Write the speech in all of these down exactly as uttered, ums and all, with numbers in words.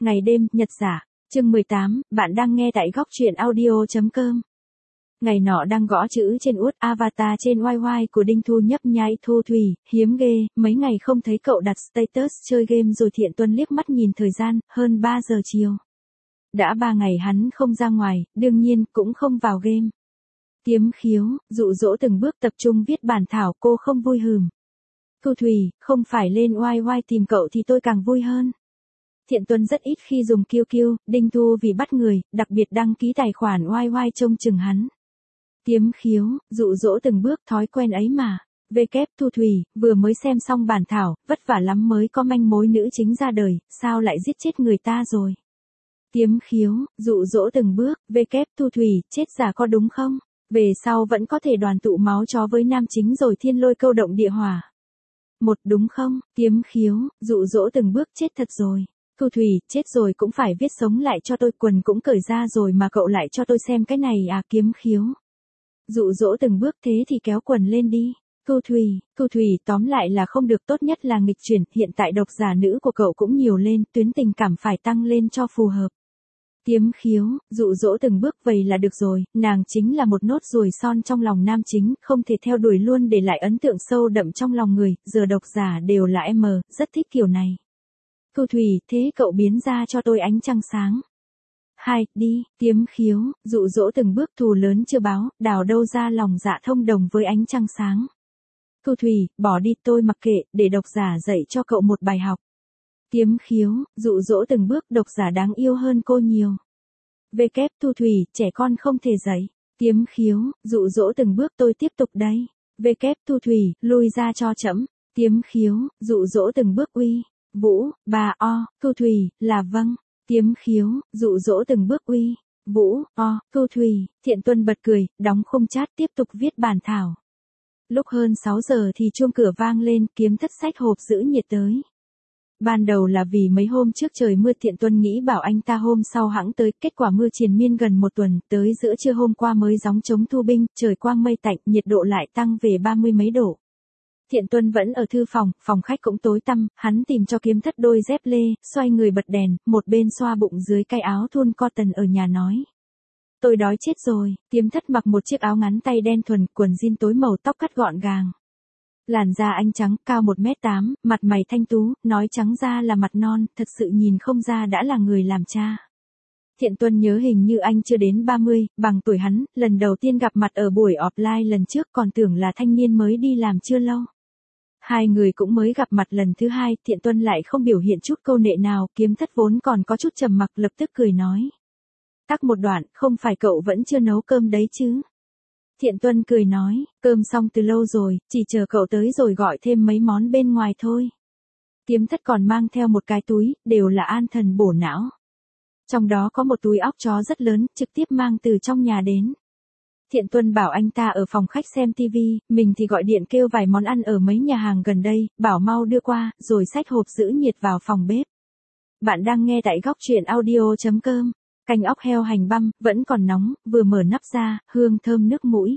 Ngày đêm, nhật giả. Chương mười tám, bạn đang nghe tại góc truyện audio chấm com. Ngày nọ đang gõ chữ trên út avatar trên oai oai của Đinh Thu nhấp nháy. Thu Thủy, hiếm ghê, mấy ngày không thấy cậu đặt status chơi game rồi. Thiện Tuân liếc mắt nhìn thời gian, hơn ba giờ chiều. Đã ba ngày hắn không ra ngoài, đương nhiên cũng không vào game. Tiếm khiếu, dụ dỗ từng bước tập trung viết bản thảo. Cô không vui hừm. Thu Thủy, không phải lên oai oai tìm cậu thì tôi càng vui hơn. Thiện Tuân rất ít khi dùng kiu kiu, Đinh Thu vì bắt người, đặc biệt đăng ký tài khoản oai oai trông chừng hắn. Tiếm khiếu, dụ dỗ từng bước thói quen ấy mà. Vê kép Thu Thủy, vừa mới xem xong bản thảo, vất vả lắm mới có manh mối nữ chính ra đời, sao lại giết chết người ta rồi. Tiếm khiếu, dụ dỗ từng bước, Vê kép Thu Thủy, chết giả có đúng không? Về sau vẫn có thể đoàn tụ máu chó với nam chính rồi thiên lôi câu động địa hỏa. Một đúng không? Tiếm khiếu, dụ dỗ từng bước chết thật rồi. Thu Thủy, chết rồi cũng phải viết sống lại cho tôi, quần cũng cởi ra rồi mà cậu lại cho tôi xem cái này à. Kiếm khiếu. Dụ dỗ từng bước thế thì kéo quần lên đi. Thu Thủy, Thu Thủy tóm lại là không được, tốt nhất là nghịch chuyển, hiện tại độc giả nữ của cậu cũng nhiều lên, tuyến tình cảm phải tăng lên cho phù hợp. Tiếm khiếu, dụ dỗ từng bước vậy là được rồi, nàng chính là một nốt ruồi son trong lòng nam chính, không thể theo đuổi luôn để lại ấn tượng sâu đậm trong lòng người, giờ độc giả đều là em, rất thích kiểu này. Thu Thủy, thế cậu biến ra cho tôi ánh trăng sáng. Hai, đi, tiếm khiếu, dụ dỗ từng bước, thù lớn chưa báo, đào đâu ra lòng dạ thông đồng với ánh trăng sáng. Thu Thủy, bỏ đi, tôi mặc kệ, để độc giả dạy cho cậu một bài học. Tiếm khiếu, dụ dỗ từng bước, độc giả đáng yêu hơn cô nhiều. Vê kép Thu Thủy, trẻ con không thể dạy. Tiếm khiếu, dụ dỗ từng bước, tôi tiếp tục đây. Vê kép Thu Thủy, lui ra cho trẫm. Tiếm khiếu, dụ dỗ từng bước, uy. Vũ, bà o, Thu Thủy, là vâng. Tiếm khiếu, dụ dỗ từng bước, uy. Vũ, o, Thu Thủy. Thiện Tuân bật cười, đóng khung chat tiếp tục viết bản thảo. Lúc hơn sáu giờ thì chuông cửa vang lên, Kiếm Thất xách hộp giữ nhiệt tới. Ban đầu là vì mấy hôm trước trời mưa, Thiện Tuân nghĩ bảo anh ta hôm sau hẵng tới, kết quả mưa triền miên gần một tuần, tới giữa trưa hôm qua mới gióng trống thu binh, trời quang mây tạnh, nhiệt độ lại tăng về ba mươi mấy độ. Thiện Tuân vẫn ở thư phòng, phòng khách cũng tối tăm, hắn tìm cho Kiếm Thất đôi dép lê, xoay người bật đèn, một bên xoa bụng dưới cái áo thun cotton ở nhà nói. Tôi đói chết rồi. Kiếm Thất mặc một chiếc áo ngắn tay đen thuần, quần jean tối màu, tóc cắt gọn gàng. Làn da anh trắng, cao một mét tám, mặt mày thanh tú, nói trắng ra là mặt non, thật sự nhìn không ra đã là người làm cha. Thiện Tuân nhớ hình như anh chưa đến ba mươi, bằng tuổi hắn, lần đầu tiên gặp mặt ở buổi offline lần trước còn tưởng là thanh niên mới đi làm chưa lâu. Hai người cũng mới gặp mặt lần thứ hai, Thiện Tuân lại không biểu hiện chút câu nệ nào, Kiếm Thất vốn còn có chút trầm mặc lập tức cười nói. Tắc một đoạn, không phải cậu vẫn chưa nấu cơm đấy chứ? Thiện Tuân cười nói, cơm xong từ lâu rồi, chỉ chờ cậu tới rồi gọi thêm mấy món bên ngoài thôi. Kiếm Thất còn mang theo một cái túi, đều là an thần bổ não. Trong đó có một túi óc chó rất lớn, trực tiếp mang từ trong nhà đến. Thiện Tuân bảo anh ta ở phòng khách xem tivi, mình thì gọi điện kêu vài món ăn ở mấy nhà hàng gần đây, bảo mau đưa qua, rồi xách hộp giữ nhiệt vào phòng bếp. Bạn đang nghe tại góc truyện audio chấm com. Canh óc heo hành băm, vẫn còn nóng, vừa mở nắp ra, hương thơm nước mũi.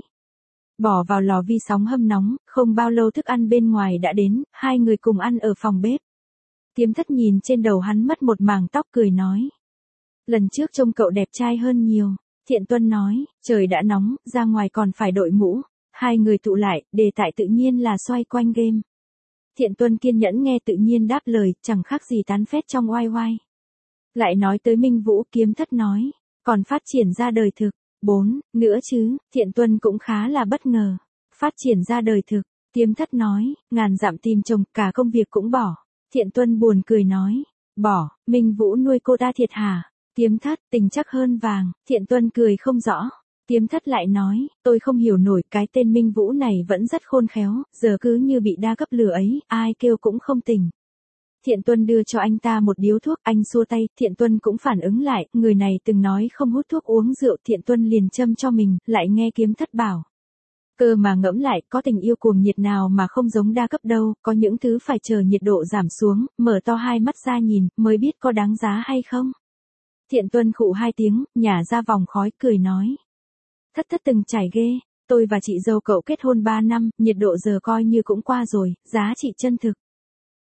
Bỏ vào lò vi sóng hâm nóng, không bao lâu thức ăn bên ngoài đã đến, hai người cùng ăn ở phòng bếp. Kiếm Thất nhìn trên đầu hắn mất một mảng tóc cười nói. Lần trước trông cậu đẹp trai hơn nhiều. Thiện Tuân nói, trời đã nóng, ra ngoài còn phải đội mũ. Hai người tụ lại, đề tài tự nhiên là xoay quanh game. Thiện Tuân kiên nhẫn nghe tự nhiên đáp lời, chẳng khác gì tán phét trong oai oai. Lại nói tới Minh Vũ, Kiếm Thất nói, còn phát triển ra đời thực. Bốn, nữa chứ, Thiện Tuân cũng khá là bất ngờ. Phát triển ra đời thực, Kiếm Thất nói, ngàn dặm tìm chồng, cả công việc cũng bỏ. Thiện Tuân buồn cười nói, bỏ, Minh Vũ nuôi cô ta thiệt hả? Kiếm Thất, tình chắc hơn vàng. Thiện Tuân cười không rõ. Kiếm Thất lại nói, tôi không hiểu nổi, cái tên Minh Vũ này vẫn rất khôn khéo, giờ cứ như bị đa cấp lừa ấy, ai kêu cũng không tỉnh. Thiện Tuân đưa cho anh ta một điếu thuốc, anh xua tay, Thiện Tuân cũng phản ứng lại, người này từng nói không hút thuốc uống rượu, Thiện Tuân liền châm cho mình, lại nghe Kiếm Thất bảo. Cơ mà ngẫm lại, có tình yêu cuồng nhiệt nào mà không giống đa cấp đâu, có những thứ phải chờ nhiệt độ giảm xuống, mở to hai mắt ra nhìn, mới biết có đáng giá hay không. Thiện Tuân khụ hai tiếng, nhả ra vòng khói, cười nói. Thất thất từng trải ghê, tôi và chị dâu cậu kết hôn ba năm, nhiệt độ giờ coi như cũng qua rồi, giá trị chân thực.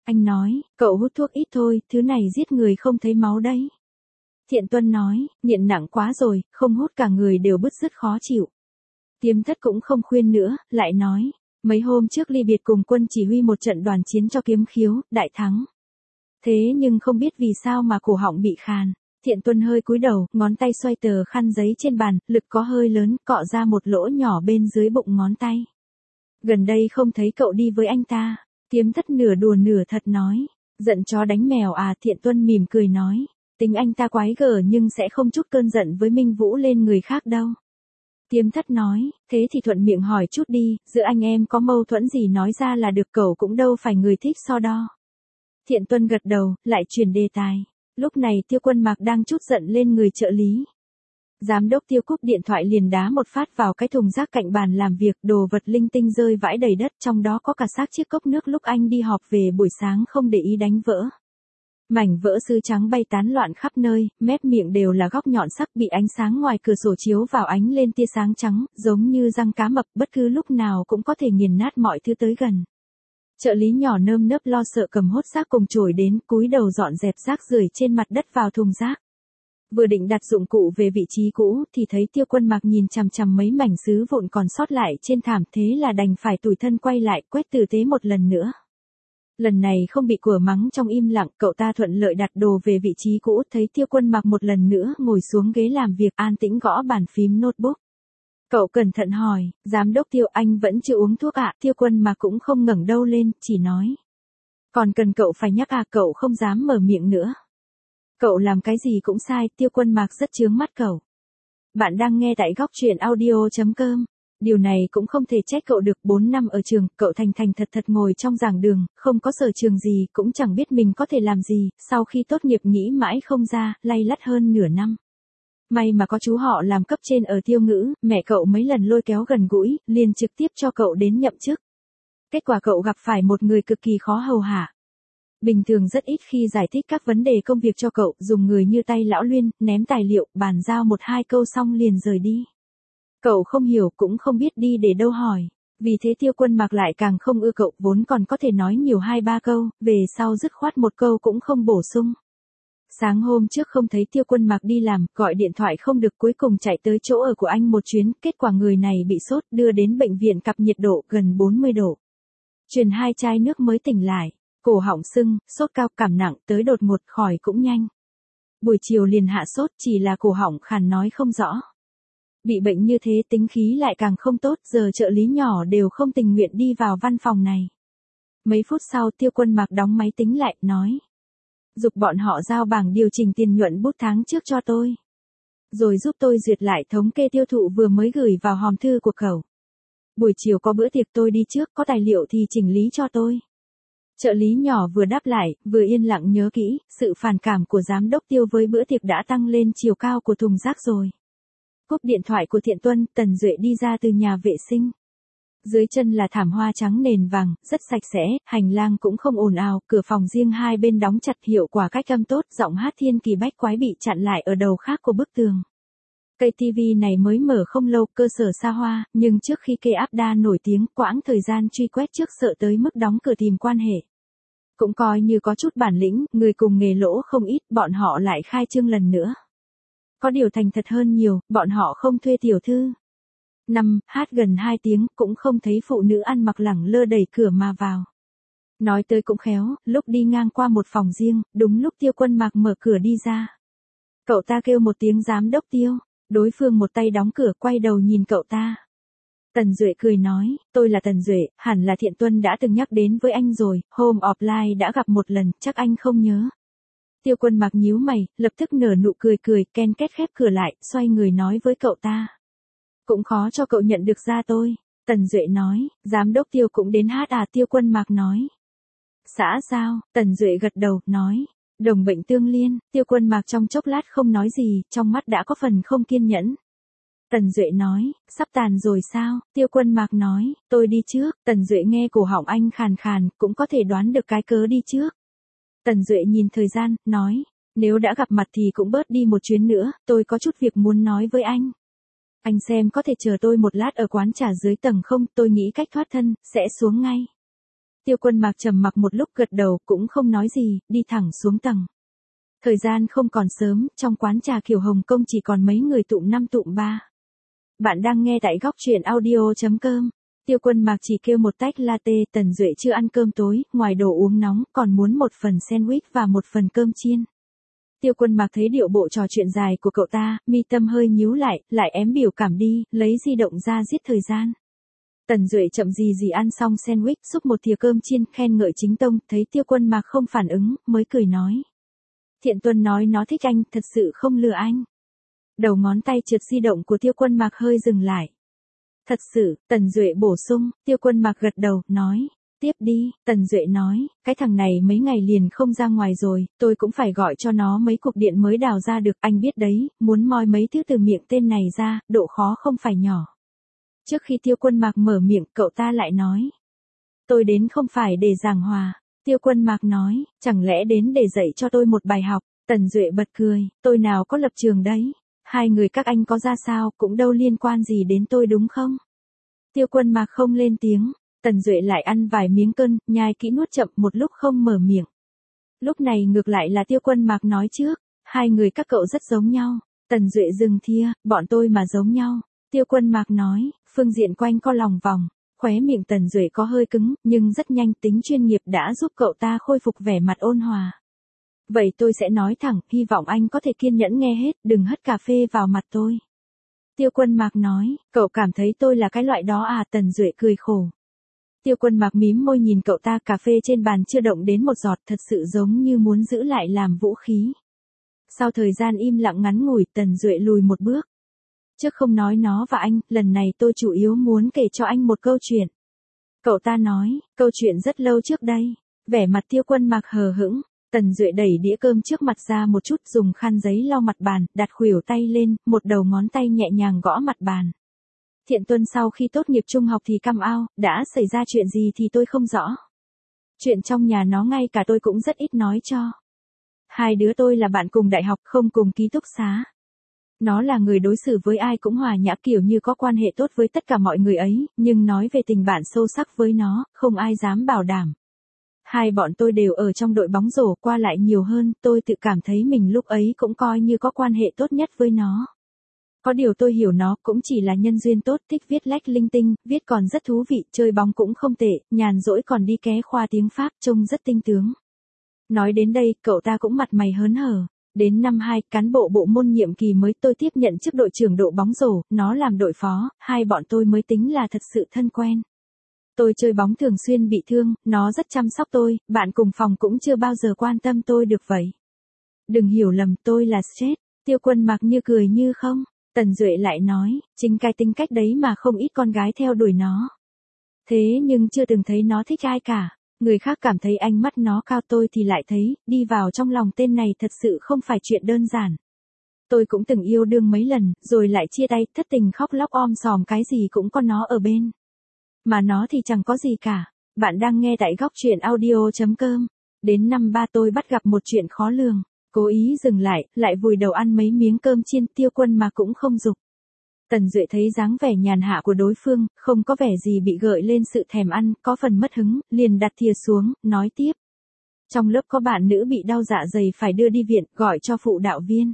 Anh nói, cậu hút thuốc ít thôi, thứ này giết người không thấy máu đấy. Thiện Tuân nói, nghiện nặng quá rồi, không hút cả người đều bứt rứt khó chịu. Tiêm Thất cũng không khuyên nữa, lại nói, mấy hôm trước ly biệt cùng quân chỉ huy một trận đoàn chiến cho Kiếm Khiếu, đại thắng. Thế nhưng không biết vì sao mà cổ họng bị khàn. Thiện Tuân hơi cúi đầu, ngón tay xoay tờ khăn giấy trên bàn, lực có hơi lớn, cọ ra một lỗ nhỏ bên dưới bụng ngón tay. Gần đây không thấy cậu đi với anh ta. Tiêm Thất nửa đùa nửa thật nói, giận chó đánh mèo à. Thiện Tuân mỉm cười nói, tính anh ta quái gở nhưng sẽ không chút cơn giận với Minh Vũ lên người khác đâu. Tiêm Thất nói, thế thì thuận miệng hỏi chút đi, giữa anh em có mâu thuẫn gì nói ra là được, cậu cũng đâu phải người thích so đo. Thiện Tuân gật đầu, lại chuyển đề tài. Lúc này Tiêu Quân Mạc đang trút giận lên người trợ lý. Giám đốc Tiêu cúp điện thoại liền đá một phát vào cái thùng rác cạnh bàn làm việc, đồ vật linh tinh rơi vãi đầy đất, trong đó có cả xác chiếc cốc nước lúc anh đi họp về buổi sáng không để ý đánh vỡ. Mảnh vỡ sứ trắng bay tán loạn khắp nơi, mép miệng đều là góc nhọn sắc, bị ánh sáng ngoài cửa sổ chiếu vào ánh lên tia sáng trắng, giống như răng cá mập, bất cứ lúc nào cũng có thể nghiền nát mọi thứ tới gần. Trợ lý nhỏ nơm nớp lo sợ cầm hốt rác cùng chổi đến, cúi đầu dọn dẹp rác rưởi trên mặt đất vào thùng rác. Vừa định đặt dụng cụ về vị trí cũ thì thấy Tiêu Quân Mạc nhìn chằm chằm mấy mảnh sứ vụn còn sót lại trên thảm, thế là đành phải tủi thân quay lại quét tử tế một lần nữa. Lần này không bị của mắng trong im lặng, cậu ta thuận lợi đặt đồ về vị trí cũ, thấy Tiêu Quân Mạc một lần nữa ngồi xuống ghế làm việc an tĩnh gõ bàn phím notebook. Cậu cẩn thận hỏi, giám đốc Tiêu anh vẫn chưa uống thuốc ạ? Tiêu Quân Mạc cũng không ngẩng đầu lên, chỉ nói. Còn cần cậu phải nhắc à? Cậu không dám mở miệng nữa. Cậu làm cái gì cũng sai, Tiêu Quân Mạc rất chướng mắt cậu. Bạn đang nghe tại góc truyện audio chấm com. Điều này cũng không thể trách cậu được, bốn năm ở trường, cậu thành thành thật thật ngồi trong giảng đường, không có sở trường gì, cũng chẳng biết mình có thể làm gì, sau khi tốt nghiệp nghĩ mãi không ra, lay lắt hơn nửa năm. May mà có chú họ làm cấp trên ở Tiêu Ngữ, mẹ cậu mấy lần lôi kéo gần gũi, liền trực tiếp cho cậu đến nhậm chức. Kết quả cậu gặp phải một người cực kỳ khó hầu hạ. Bình thường rất ít khi giải thích các vấn đề công việc cho cậu, dùng người như tay lão luyên, ném tài liệu, bàn giao một hai câu xong liền rời đi. Cậu không hiểu cũng không biết đi để đâu hỏi. Vì thế Tiêu Quân Mạc lại càng không ưa cậu, vốn còn có thể nói nhiều hai ba câu, về sau dứt khoát một câu cũng không bổ sung. Sáng hôm trước không thấy Tiêu Quân Mạc đi làm, gọi điện thoại không được, cuối cùng chạy tới chỗ ở của anh một chuyến, kết quả người này bị sốt, đưa đến bệnh viện cặp nhiệt độ gần bốn mươi độ. Truyền hai chai nước mới tỉnh lại, cổ họng sưng, sốt cao, cảm nặng, tới đột ngột, khỏi cũng nhanh. Buổi chiều liền hạ sốt, chỉ là cổ họng khàn nói không rõ. Bị bệnh như thế tính khí lại càng không tốt, giờ trợ lý nhỏ đều không tình nguyện đi vào văn phòng này. Mấy phút sau Tiêu Quân Mạc đóng máy tính lại, nói. Dục bọn họ giao bảng điều chỉnh tiền nhuận bút tháng trước cho tôi. Rồi giúp tôi duyệt lại thống kê tiêu thụ vừa mới gửi vào hòm thư của cậu. Buổi chiều có bữa tiệc tôi đi trước, có tài liệu thì chỉnh lý cho tôi. Trợ lý nhỏ vừa đáp lại, vừa yên lặng nhớ kỹ, sự phản cảm của giám đốc Tiêu với bữa tiệc đã tăng lên chiều cao của thùng rác rồi. Cúp điện thoại của Thiện Tuân, Tần Duệ đi ra từ nhà vệ sinh. Dưới chân là thảm hoa trắng nền vàng, rất sạch sẽ, hành lang cũng không ồn ào, cửa phòng riêng hai bên đóng chặt, hiệu quả cách âm tốt, giọng hát thiên kỳ bách quái bị chặn lại ở đầu khác của bức tường. Cây tivi này mới mở không lâu, cơ sở xa hoa, nhưng trước khi cây áp đa nổi tiếng, quãng thời gian truy quét trước sợ tới mức đóng cửa tìm quan hệ. Cũng coi như có chút bản lĩnh, người cùng nghề lỗ không ít, bọn họ lại khai trương lần nữa. Có điều thành thật hơn nhiều, bọn họ không thuê tiểu thư. Năm, hát gần hai tiếng, cũng không thấy phụ nữ ăn mặc lẳng lơ đẩy cửa mà vào. Nói tới cũng khéo, lúc đi ngang qua một phòng riêng, đúng lúc Tiêu Quân Mạc mở cửa đi ra. Cậu ta kêu một tiếng giám đốc Tiêu, đối phương một tay đóng cửa quay đầu nhìn cậu ta. Tần Duệ cười nói, tôi là Tần Duệ, hẳn là Thiện Tuân đã từng nhắc đến với anh rồi, hôm offline đã gặp một lần, chắc anh không nhớ. Tiêu Quân Mạc nhíu mày, lập tức nở nụ cười cười, ken két khép cửa lại, xoay người nói với cậu ta. Cũng khó cho cậu nhận được ra tôi. Tần Duệ nói, giám đốc Tiêu cũng đến hát à? Tiêu Quân Mạc nói. Xã sao? Tần Duệ gật đầu, nói. Đồng bệnh tương liên. Tiêu Quân Mạc trong chốc lát không nói gì, trong mắt đã có phần không kiên nhẫn. Tần Duệ nói, sắp tàn rồi sao? Tiêu Quân Mạc nói, tôi đi trước. Tần Duệ nghe cổ họng anh khàn khàn, cũng có thể đoán được cái cớ đi trước. Tần Duệ nhìn thời gian, nói, nếu đã gặp mặt thì cũng bớt đi một chuyến nữa, tôi có chút việc muốn nói với anh. Anh xem có thể chờ tôi một lát ở quán trà dưới tầng không, tôi nghĩ cách thoát thân, sẽ xuống ngay. Tiêu Quân Mạc trầm mặc một lúc gật đầu cũng không nói gì, đi thẳng xuống tầng. Thời gian không còn sớm, trong quán trà kiểu Hồng Kông chỉ còn mấy người tụm năm tụm ba. Bạn đang nghe tại góc truyện audio.com. Tiêu Quân Mạc chỉ kêu một tách latte, Tần Duệ chưa ăn cơm tối, ngoài đồ uống nóng, còn muốn một phần sandwich và một phần cơm chiên. Tiêu Quân Mạc thấy điệu bộ trò chuyện dài của cậu ta, mi tâm hơi nhíu lại, lại ém biểu cảm đi, lấy di động ra giết thời gian. Tần Duệ chậm gì gì ăn xong sandwich, xúc một thìa cơm chiên, khen ngợi chính tông, thấy Tiêu Quân Mạc không phản ứng, mới cười nói. Thiện Tuân nói nó thích anh, thật sự không lừa anh. Đầu ngón tay trượt di động của Tiêu Quân Mạc hơi dừng lại. Thật sự, Tần Duệ bổ sung, Tiêu Quân Mạc gật đầu, nói. Tiếp đi, Tần Duệ nói, cái thằng này mấy ngày liền không ra ngoài rồi, tôi cũng phải gọi cho nó mấy cục điện mới đào ra được, anh biết đấy, muốn moi mấy thứ từ miệng tên này ra, độ khó không phải nhỏ. Trước khi Tiêu Quân Mạc mở miệng, cậu ta lại nói. Tôi đến không phải để giảng hòa. Tiêu Quân Mạc nói, chẳng lẽ đến để dạy cho tôi một bài học. Tần Duệ bật cười, tôi nào có lập trường đấy. Hai người các anh có ra sao, cũng đâu liên quan gì đến tôi đúng không? Tiêu Quân Mạc không lên tiếng. Tần Duệ lại ăn vài miếng cơm, nhai kỹ nuốt chậm một lúc không mở miệng. Lúc này ngược lại là Tiêu Quân Mạc nói trước, hai người các cậu rất giống nhau. Tần Duệ dừng thia, bọn tôi mà giống nhau. Tiêu Quân Mạc nói, phương diện quanh co lòng vòng, khóe miệng Tần Duệ có hơi cứng, nhưng rất nhanh tính chuyên nghiệp đã giúp cậu ta khôi phục vẻ mặt ôn hòa. Vậy tôi sẽ nói thẳng, hy vọng anh có thể kiên nhẫn nghe hết, đừng hất cà phê vào mặt tôi. Tiêu Quân Mạc nói, cậu cảm thấy tôi là cái loại đó à? Tần Duệ cười khổ. Tiêu Quân Mạc mím môi nhìn cậu ta, cà phê trên bàn chưa động đến một giọt, thật sự giống như muốn giữ lại làm vũ khí. Sau thời gian im lặng ngắn ngủi, Tần Duệ lùi một bước. Trước không nói nó và anh, lần này tôi chủ yếu muốn kể cho anh một câu chuyện. Cậu ta nói, câu chuyện rất lâu trước đây. Vẻ mặt Tiêu Quân Mạc hờ hững, Tần Duệ đẩy đĩa cơm trước mặt ra một chút, dùng khăn giấy lau mặt bàn, đặt khuỷu tay lên, một đầu ngón tay nhẹ nhàng gõ mặt bàn. Thiện Tuân sau khi tốt nghiệp trung học thì căm ao, đã xảy ra chuyện gì thì tôi không rõ. Chuyện trong nhà nó ngay cả tôi cũng rất ít nói cho. Hai đứa tôi là bạn cùng đại học, không cùng ký túc xá. Nó là người đối xử với ai cũng hòa nhã, kiểu như có quan hệ tốt với tất cả mọi người ấy, nhưng nói về tình bạn sâu sắc với nó, không ai dám bảo đảm. Hai bọn tôi đều ở trong đội bóng rổ, qua lại nhiều hơn, tôi tự cảm thấy mình lúc ấy cũng coi như có quan hệ tốt nhất với nó. Có điều tôi hiểu nó cũng chỉ là nhân duyên tốt, thích viết lách linh tinh, viết còn rất thú vị, chơi bóng cũng không tệ, nhàn rỗi còn đi ké khoa tiếng Pháp, trông rất tinh tướng. Nói đến đây, cậu ta cũng mặt mày hớn hở. Đến năm hai, cán bộ bộ môn nhiệm kỳ mới, tôi tiếp nhận chức đội trưởng đội bóng rổ, nó làm đội phó, hai bọn tôi mới tính là thật sự thân quen. Tôi chơi bóng thường xuyên bị thương, nó rất chăm sóc tôi, bạn cùng phòng cũng chưa bao giờ quan tâm tôi được vậy. Đừng hiểu lầm, tôi là stress. Tiêu Quân Mạc như cười như không. Tần Duệ lại nói, chính cái tính cách đấy mà không ít con gái theo đuổi nó. Thế nhưng chưa từng thấy nó thích ai cả. Người khác cảm thấy ánh mắt nó cao, tôi thì lại thấy, đi vào trong lòng tên này thật sự không phải chuyện đơn giản. Tôi cũng từng yêu đương mấy lần, rồi lại chia tay, thất tình khóc lóc om sòm, cái gì cũng có nó ở bên. Mà nó thì chẳng có gì cả. Bạn đang nghe tại góc truyện audio.com. Đến năm ba tôi bắt gặp một chuyện khó lường. Cố ý dừng lại, lại vùi đầu ăn mấy miếng cơm chiên. Tiêu Quân mà cũng không dục. Tần Duệ thấy dáng vẻ nhàn hạ của đối phương, không có vẻ gì bị gợi lên sự thèm ăn, có phần mất hứng, liền đặt thìa xuống, nói tiếp. Trong lớp có bạn nữ bị đau dạ dày phải đưa đi viện, gọi cho phụ đạo viên.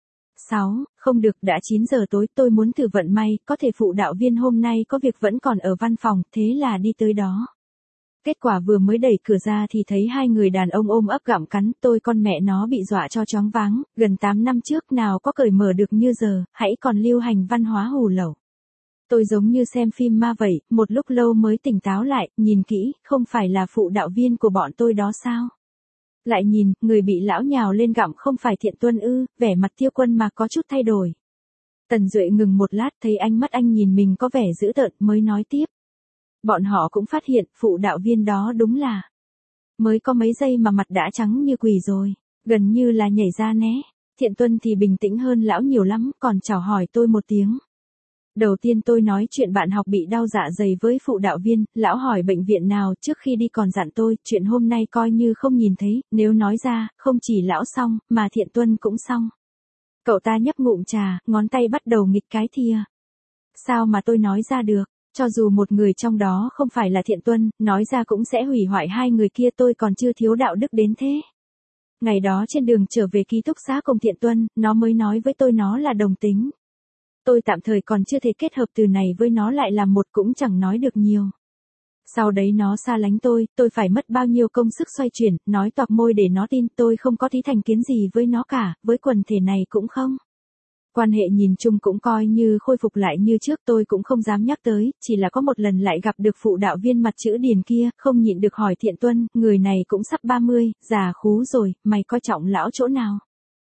sáu. Không được, đã chín giờ tối, tôi muốn thử vận may, có thể phụ đạo viên hôm nay có việc vẫn còn ở văn phòng, thế là đi tới đó. Kết quả vừa mới đẩy cửa ra thì thấy hai người đàn ông ôm ấp gặm cắn, tôi con mẹ nó bị dọa cho choáng váng, gần tám năm trước nào có cởi mở được như giờ, hãy còn lưu hành văn hóa hù lẩu. Tôi giống như xem phim ma vậy, một lúc lâu mới tỉnh táo lại, nhìn kỹ, không phải là phụ đạo viên của bọn tôi đó sao? Lại nhìn, người bị lão nhào lên gặm không phải Thiện Tuân ư? Vẻ mặt Tiêu Quân mà có chút thay đổi. Tần Duệ ngừng một lát, thấy ánh mắt anh nhìn mình có vẻ dữ tợn, mới nói tiếp. Bọn họ cũng phát hiện, phụ đạo viên đó đúng là mới có mấy giây mà mặt đã trắng như quỷ rồi, gần như là nhảy ra né. Thiện Tuân thì bình tĩnh hơn lão nhiều lắm, còn chào hỏi tôi một tiếng. Đầu tiên tôi nói chuyện bạn học bị đau dạ dày với phụ đạo viên, lão hỏi bệnh viện nào, trước khi đi còn dặn tôi, chuyện hôm nay coi như không nhìn thấy, nếu nói ra, không chỉ lão xong, mà Thiện Tuân cũng xong. Cậu ta nhấp ngụm trà, ngón tay bắt đầu nghịch cái thìa. Sao mà tôi nói ra được? Cho dù một người trong đó không phải là Thiện Tuân, nói ra cũng sẽ hủy hoại hai người kia, tôi còn chưa thiếu đạo đức đến thế. Ngày đó trên đường trở về ký túc xá cùng Thiện Tuân, nó mới nói với tôi nó là đồng tính. Tôi tạm thời còn chưa thể kết hợp từ này với nó lại làm một, cũng chẳng nói được nhiều. Sau đấy nó xa lánh tôi, tôi phải mất bao nhiêu công sức xoay chuyển, nói toạc môi để nó tin. Tôi không có tí thành kiến gì với nó cả, với quần thể này cũng không. Quan hệ nhìn chung cũng coi như khôi phục lại như trước, tôi cũng không dám nhắc tới, chỉ là có một lần lại gặp được phụ đạo viên mặt chữ Điền kia, không nhịn được hỏi Thiện Tuân, người này cũng sắp ba mươi, già khú rồi, mày coi trọng lão chỗ nào?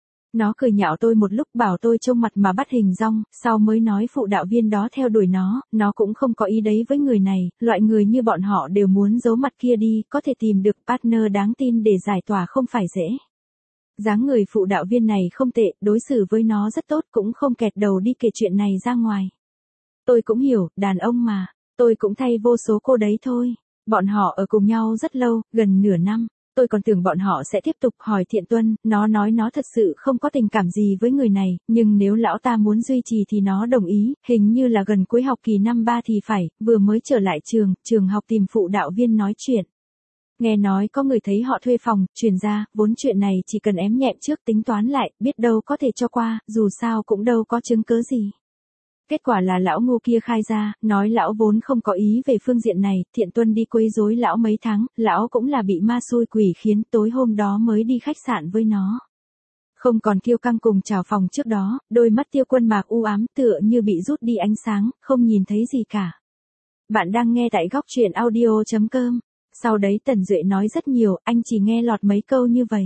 Nó cười nhạo tôi một lúc, bảo tôi trông mặt mà bắt hình dong, sau mới nói phụ đạo viên đó theo đuổi nó, nó cũng không có ý đấy với người này, loại người như bọn họ đều muốn giấu mặt kia đi, có thể tìm được partner đáng tin để giải tỏa không phải dễ. Dáng người phụ đạo viên này không tệ, đối xử với nó rất tốt, cũng không kẹt đầu đi kể chuyện này ra ngoài. Tôi cũng hiểu, đàn ông mà, tôi cũng thay vô số cô đấy thôi. Bọn họ ở cùng nhau rất lâu, gần nửa năm. Tôi còn tưởng bọn họ sẽ tiếp tục. Hỏi Thiện Tuân, nó nói nó thật sự không có tình cảm gì với người này, nhưng nếu lão ta muốn duy trì thì nó đồng ý, hình như là gần cuối học kỳ năm ba thì phải, vừa mới trở lại trường, trường học tìm phụ đạo viên nói chuyện. Nghe nói có người thấy họ thuê phòng, truyền ra, vốn chuyện này chỉ cần ém nhẹm trước tính toán lại, biết đâu có thể cho qua, dù sao cũng đâu có chứng cớ gì. Kết quả là lão ngu kia khai ra, nói lão vốn không có ý về phương diện này, Thiện Tuân đi quấy rối lão mấy tháng, lão cũng là bị ma xui quỷ khiến, tối hôm đó mới đi khách sạn với nó. Không còn kiêu căng cùng chào phòng trước đó, đôi mắt Tiêu Quân Mạc u ám tựa như bị rút đi ánh sáng, không nhìn thấy gì cả. Bạn đang nghe tại góc truyện audio chấm com. Sau đấy Tần Duệ nói rất nhiều, anh chỉ nghe lọt mấy câu như vậy.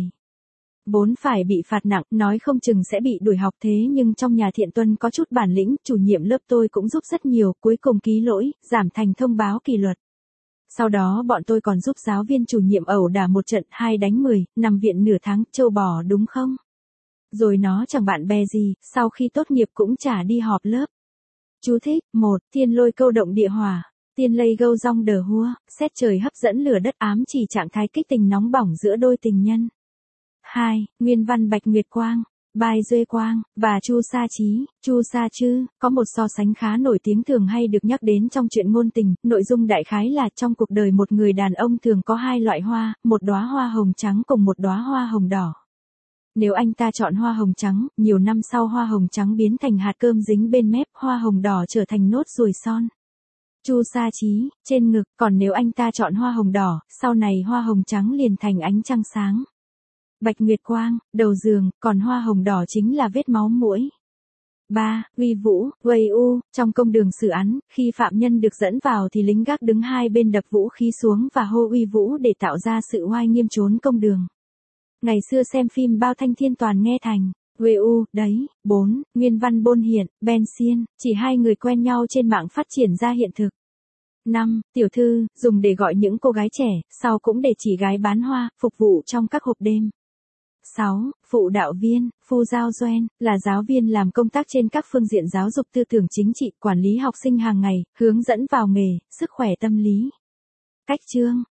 Vốn phải bị phạt nặng, nói không chừng sẽ bị đuổi học, thế nhưng trong nhà Thiện Tuân có chút bản lĩnh, chủ nhiệm lớp tôi cũng giúp rất nhiều, cuối cùng ký lỗi, giảm thành thông báo kỷ luật. Sau đó bọn tôi còn giúp giáo viên chủ nhiệm ẩu đả một trận, hai đánh mười, nằm viện nửa tháng, trâu bò đúng không? Rồi nó chẳng bạn bè gì, sau khi tốt nghiệp cũng chả đi họp lớp. Chú thích, một, Thiên Lôi câu động địa hỏa. Tiên lây gâu rong đờ hua, xét trời hấp dẫn lửa đất ám chỉ trạng thái kích tình nóng bỏng giữa đôi tình nhân. hai. Nguyên văn Bạch Nguyệt Quang, Bai Duê Quang, và Chu Sa Chí, Chu Sa Chư, có một so sánh khá nổi tiếng thường hay được nhắc đến trong chuyện ngôn tình, nội dung đại khái là trong cuộc đời một người đàn ông thường có hai loại hoa, một đóa hoa hồng trắng cùng một đóa hoa hồng đỏ. Nếu anh ta chọn hoa hồng trắng, nhiều năm sau hoa hồng trắng biến thành hạt cơm dính bên mép, hoa hồng đỏ trở thành nốt ruồi son. Chu Sa Chí, trên ngực, còn nếu anh ta chọn hoa hồng đỏ, sau này hoa hồng trắng liền thành ánh trăng sáng. Bạch Nguyệt Quang, đầu giường, còn hoa hồng đỏ chính là vết máu muỗi. ba. Uy Vũ, Uây U, trong công đường xử án, khi phạm nhân được dẫn vào thì lính gác đứng hai bên đập vũ khí xuống và hô Uy Vũ để tạo ra sự oai nghiêm trốn công đường. Ngày xưa xem phim Bao Thanh Thiên toàn nghe thành Uê U, đấy. bốn. Nguyên văn Bôn Hiện, Ben Xiên, chỉ hai người quen nhau trên mạng phát triển ra hiện thực. năm. Tiểu thư, dùng để gọi những cô gái trẻ, sau cũng để chỉ gái bán hoa, phục vụ trong các hộp đêm. sáu. Phụ đạo viên, Phu Giao Doen, là giáo viên làm công tác trên các phương diện giáo dục tư tưởng chính trị, quản lý học sinh hàng ngày, hướng dẫn vào nghề, sức khỏe tâm lý. Cách chương,